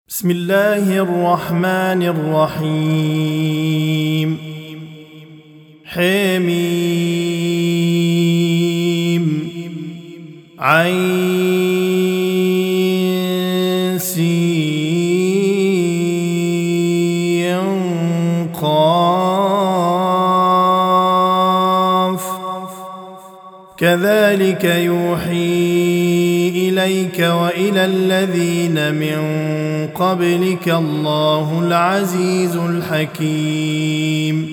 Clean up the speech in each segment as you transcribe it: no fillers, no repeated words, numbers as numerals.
بسم الله الرحمن الرحيم حميم عين سين قاف كذلك يوحي إليك وإلى الذين من قبلك الله العزيز الحكيم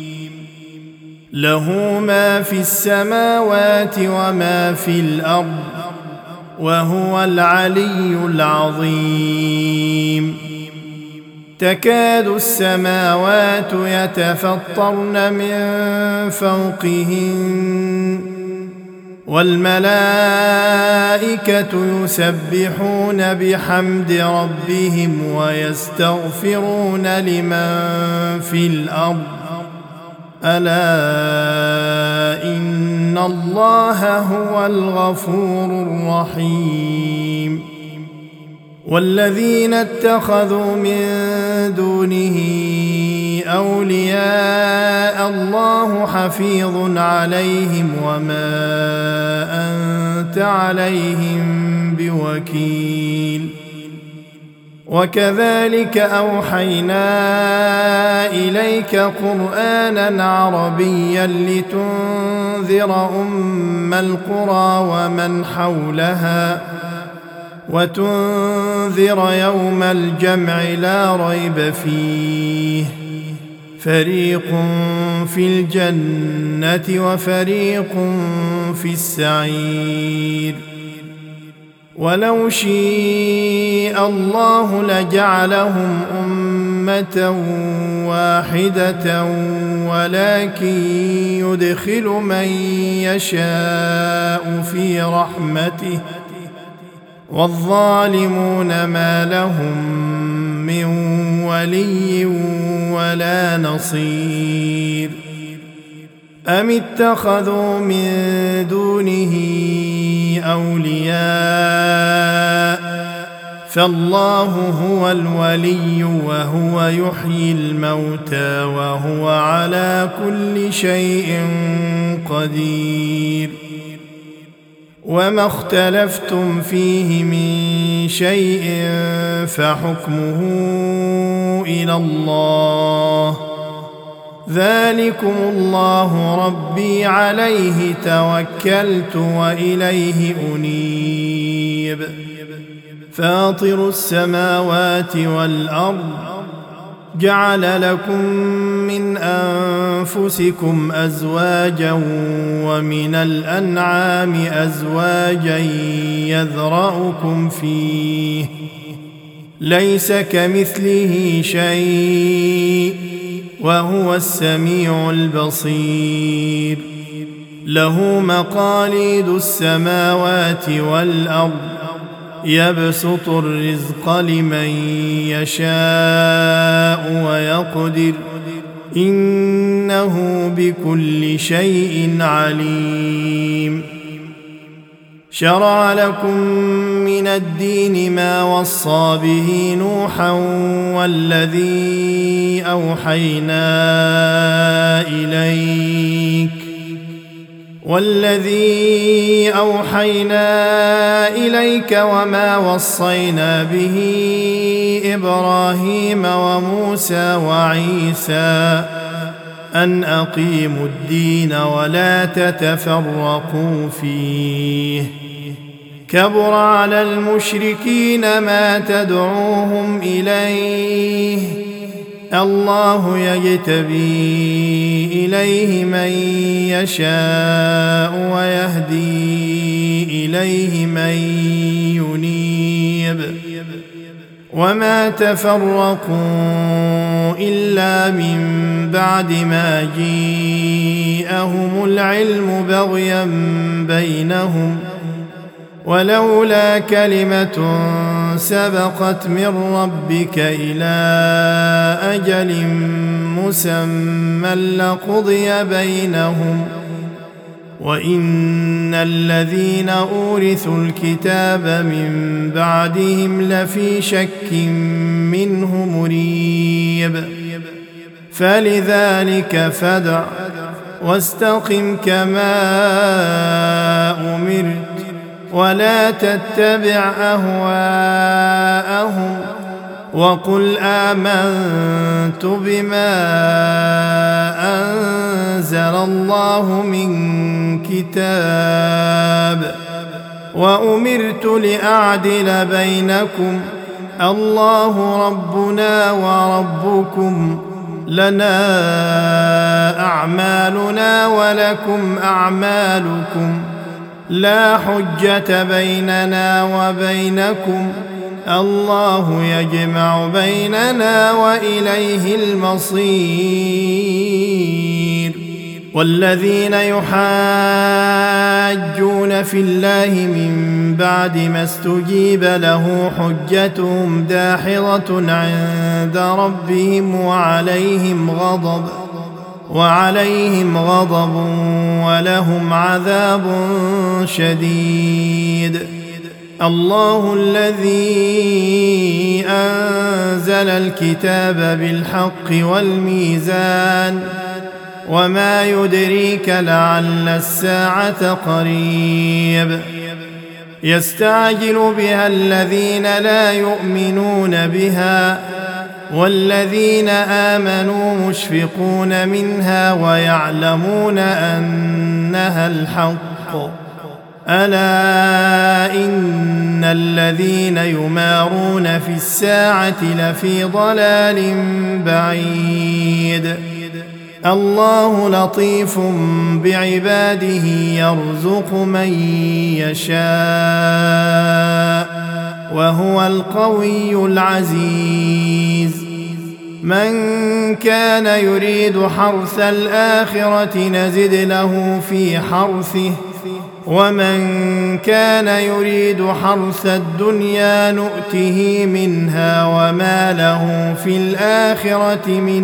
له ما في السماوات وما في الأرض وهو العلي العظيم تكاد السماوات يتفطرن من فوقهن والملائكة يسبحون بحمد ربهم ويستغفرون لمن في الأرض ألا إن الله هو الغفور الرحيم والذين اتخذوا من دونه أولياء الله حفيظ عليهم وما أنت عليهم بوكيل وكذلك أوحينا إليك قرآنا عربيا لتنذر أم القرى ومن حولها وتنذر يوم الجمع لا ريب فيه فريق في الجنة وفريق في السعير ولو شاء الله لجعلهم أمة واحدة ولكن يدخل من يشاء في رحمته والظالمون ما لهم من ولي ولا نصير أم اتخذوا من دونه أولياء فالله هو الولي وهو يحيي الموتى وهو على كل شيء قدير وما اختلفتم فيه من شيء فحكمه إلى الله ذلكم الله ربي عليه توكلت وإليه أنيب فاطر السماوات والأرض جعل لكم من أنفسكم أزواجا ومن الأنعام أزواجا يذرأكم فيه ليس كمثله شيء وهو السميع البصير له مقاليد السماوات والأرض يبسط الرزق لمن يشاء ويقدر إنه بكل شيء عليم شرع لكم من الدين ما وصى به نوحا والذي أوحينا إليك وما وصينا به إبراهيم وموسى وعيسى أن أقيموا الدين ولا تتفرقوا فيه كبر على المشركين ما تدعوهم إليه الله يجتبي إليه من يشاء ويهدي إليه من ينيب وما تفرقوا إلا من بعد ما جاءهم العلم بغيا بينهم ولولا كلمة سبقت من ربك إلى أجل مسمى لقضي بينهم وإن الذين أورثوا الكتاب من بعدهم لفي شك منه مريب فلذلك فادع واستقم كما أمرت ولا تتبع أهواءهم وقل آمنت بما أنزل الله من كتاب وأمرت لأعدل بينكم الله ربنا وربكم لنا أعمالنا ولكم أعمالكم لا حجة بيننا وبينكم الله يجمع بيننا وإليه المصير والذين يحاجون في الله من بعد ما استجيب له حجتهم داحضة عند ربهم وعليهم غضب ولهم عذاب شديد الله الذي أنزل الكتاب بالحق والميزان وما يدريك لعل الساعة قريب يستعجل بها الذين لا يؤمنون بها والذين آمنوا مشفقون منها ويعلمون أنها الحق ألا إن الذين يمارون في الساعة لفي ضلال بعيد الله لطيف بعباده يرزق من يشاء وهو القوي العزيز من كان يريد حرث الآخرة نزد له في حرثه ومن كان يريد حرث الدنيا نؤته منها وما له في الآخرة من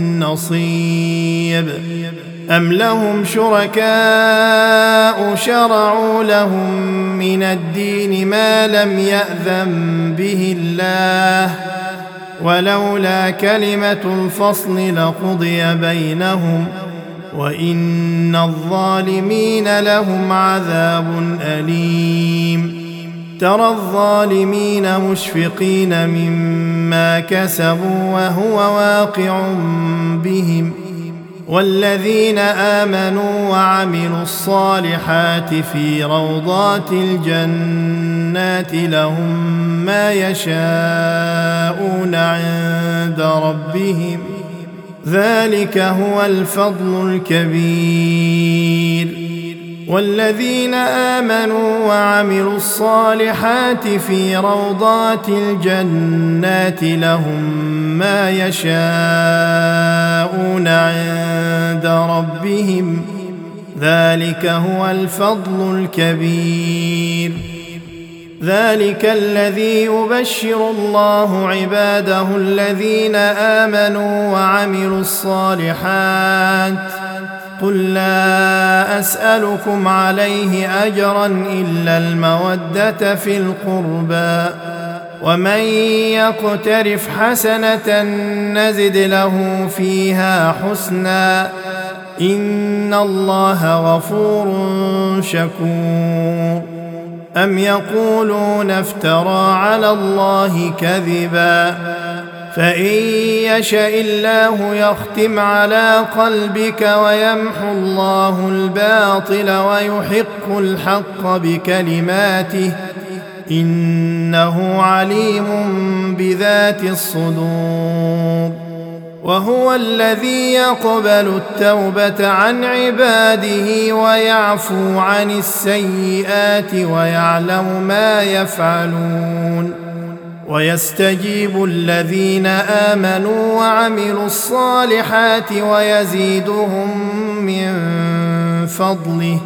نصيب أم لهم شركاء شرعوا لهم من الدين ما لم يأذن به الله ولولا كلمة الفصل لقضي بينهم وإن الظالمين لهم عذاب أليم ترى الظالمين مشفقين مما كسبوا وهو واقع بهم والذين آمنوا وعملوا الصالحات في روضات الجنات لهم ما يشاءون عند ربهم ذلك هو الفضل الكبير والذين آمنوا وعملوا الصالحات في روضات الجنات لهم ما يشاءون عند ربهم ذلك هو الفضل الكبير ذلك الذي يبشر الله عباده الذين آمنوا وعملوا الصالحات قل لا أسألكم عليه أجرا إلا المودة في القربى ومن يقترف حسنة نزد له فيها حسنا إن الله غفور شكور أم يقولون افترى على الله كذبا فإن يشاء الله يختم على قلبك ويمحو الله الباطل ويحق الحق بكلماته إنه عليم بذات الصدور وهو الذي يقبل التوبة عن عباده ويعفو عن السيئات ويعلم ما يفعلون ويستجيب الذين آمنوا وعملوا الصالحات ويزيدهم من فضله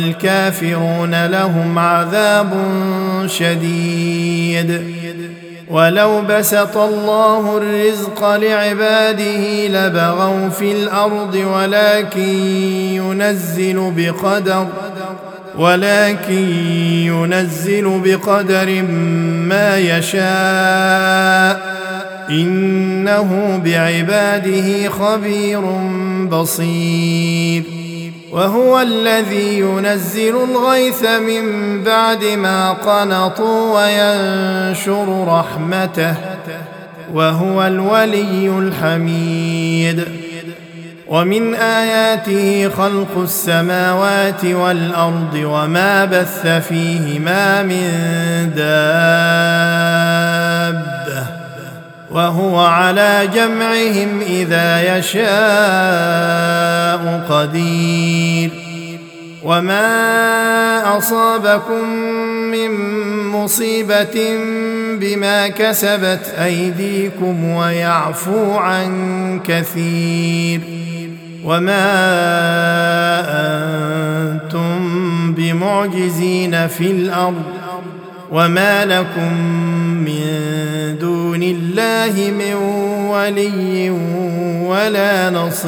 والكافرون لهم عذاب شديد ولو بسط الله الرزق لعباده لبغوا في الأرض ولكن ينزل بقدر ما يشاء إنه بعباده خبير بصير. وهو الذي ينزل الغيث من بعد ما قنطوا وينشر رحمته وهو الولي الحميد. ومن آياته خلق السماوات والأرض وما بث فيهما من دابة وهو على جمعهم إذا يشاء قدير. وما أصابكم من مصيبة بما كسبت أيديكم ويعفو عن كثير. وما أنتم بمعجزين في الأرض وما لكم من دون الله من ولي ولا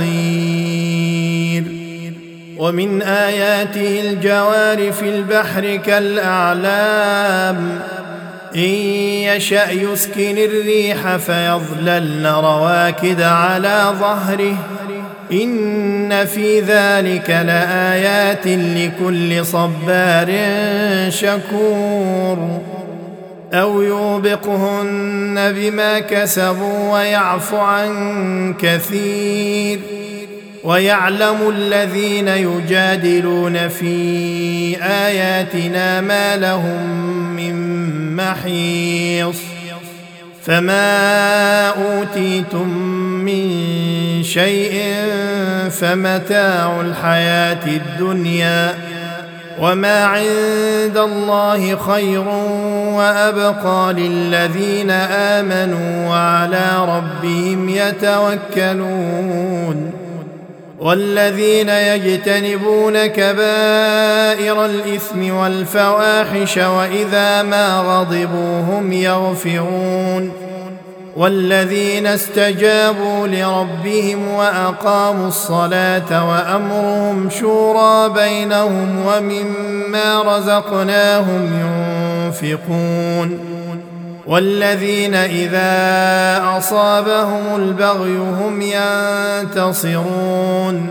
نصير. ومن آياته الجوار في البحر كالأعلام إن يشأ يسكن الريح فيظللن رواكد على ظهره إن في ذلك لآيات لكل صبار شكور. أو يوبقهن بما كسبوا ويعفو عن كثير. ويعلم الذين يجادلون في آياتنا ما لهم من محيص. فما أوتيتم من شيء فمتاع الحياة الدنيا وما عند الله خير وأبقى للذين آمنوا وعلى ربهم يتوكلون. والذين يجتنبون كبائر الإثم والفواحش وإذا ما غضبوا هم يغفرون. والذين استجابوا لربهم وأقاموا الصلاة وأمرهم شورى بينهم ومما رزقناهم ينفقون. والذين إذا أصابهم البغي هم ينتصرون.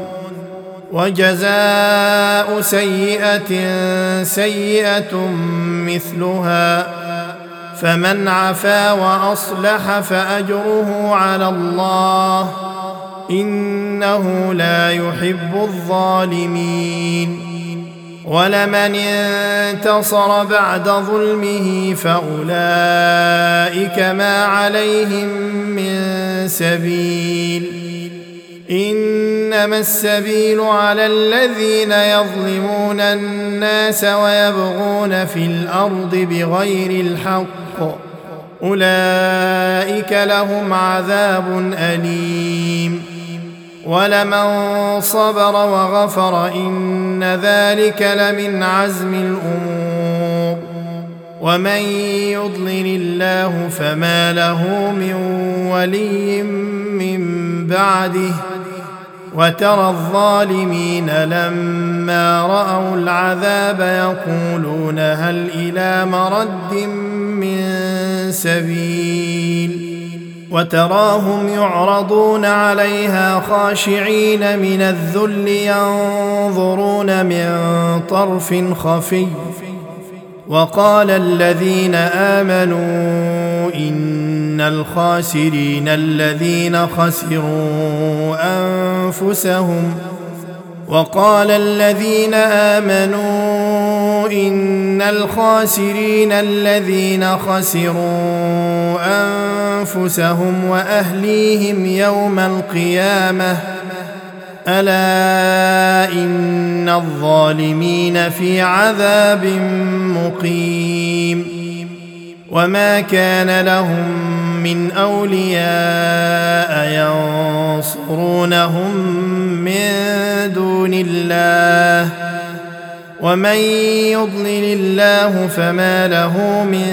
وجزاء سيئة سيئة مثلها فمن عفا وأصلح فأجره على الله إنه لا يحب الظالمين. ولمن انتصر بعد ظلمه فأولئك ما عليهم من سبيل إنما السبيل على الذين يظلمون الناس ويبغون في الأرض بغير الحق أولئك لهم عذاب أليم. ولمن صبر وغفر إن ذلك لمن عزم الأمور. ومن يضلل الله فما له من ولي من بعده وترى الظالمين لما رأوا العذاب يقولون هل إلى مرد من سبيل وتراهم يعرضون عليها خاشعين من الذل ينظرون من طرف خفي. وقال الذين آمنوا إن الخاسرين الذين خسروا أنفسهم وقال الذين آمنوا إن الخاسرين الذين خسروا أنفسهم وأهليهم يوم القيامة ألا إن الظالمين في عذاب مقيم. وما كان لهم من أولياء ينصرونهم من دون الله ومن يضلل الله فما له من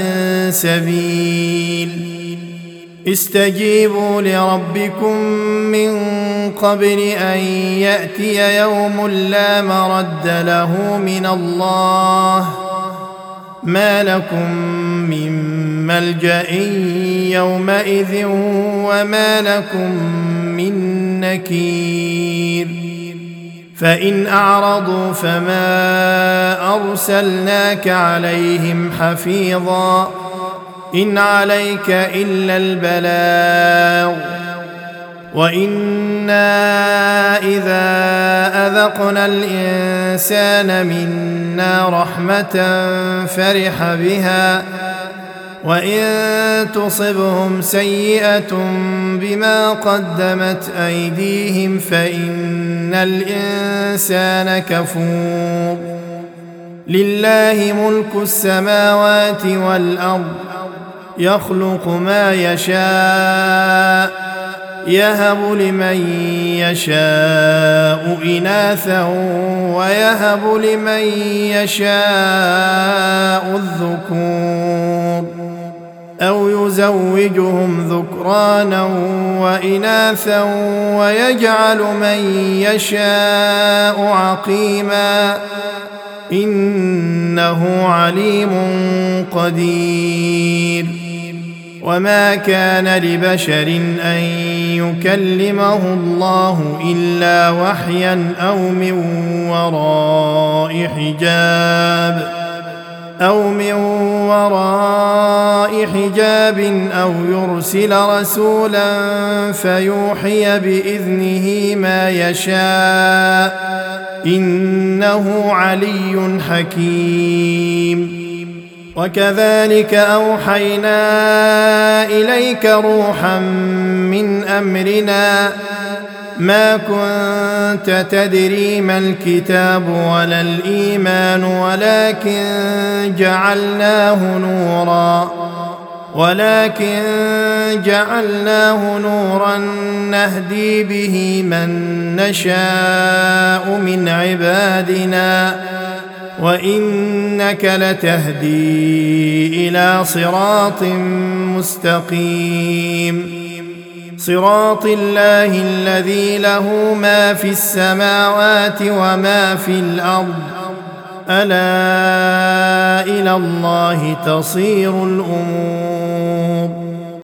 سبيل استجيبوا لربكم من قبل أن يأتي يوم لا مرد له من الله ما لكم من ملجأ يومئذ وما لكم من نكير فإن أعرضوا فما أرسلناك عليهم حفيظا إن عليك إلا البلاغ وإنا إذا أذقنا الإنسان منا رحمة فرح بها وإن تصبهم سيئة بما قدمت أيديهم فإن الإنسان كفور لله ملك السماوات والأرض يخلق ما يشاء يهب لمن يشاء إناثا ويهب لمن يشاء الذكور أو يزوجهم ذكرانا وإناثا ويجعل من يشاء عقيما إنه عليم قدير وما كان لبشر أن يكلمه الله إلا وحيا أو من وراء حجاب أو يرسل رسولا فيوحي بإذنه ما يشاء إنه علي حكيم وكذلك أوحينا إليك روحا من أمرنا ما كنت تدري ما الكتاب ولا الإيمان ولكن جعلناه نورا نهدي به من نشاء من عبادنا وإنك لتهدي إلى صراط مستقيم صراط الله الذي له ما في السماوات وما في الأرض ألا إلى الله تصير الأمور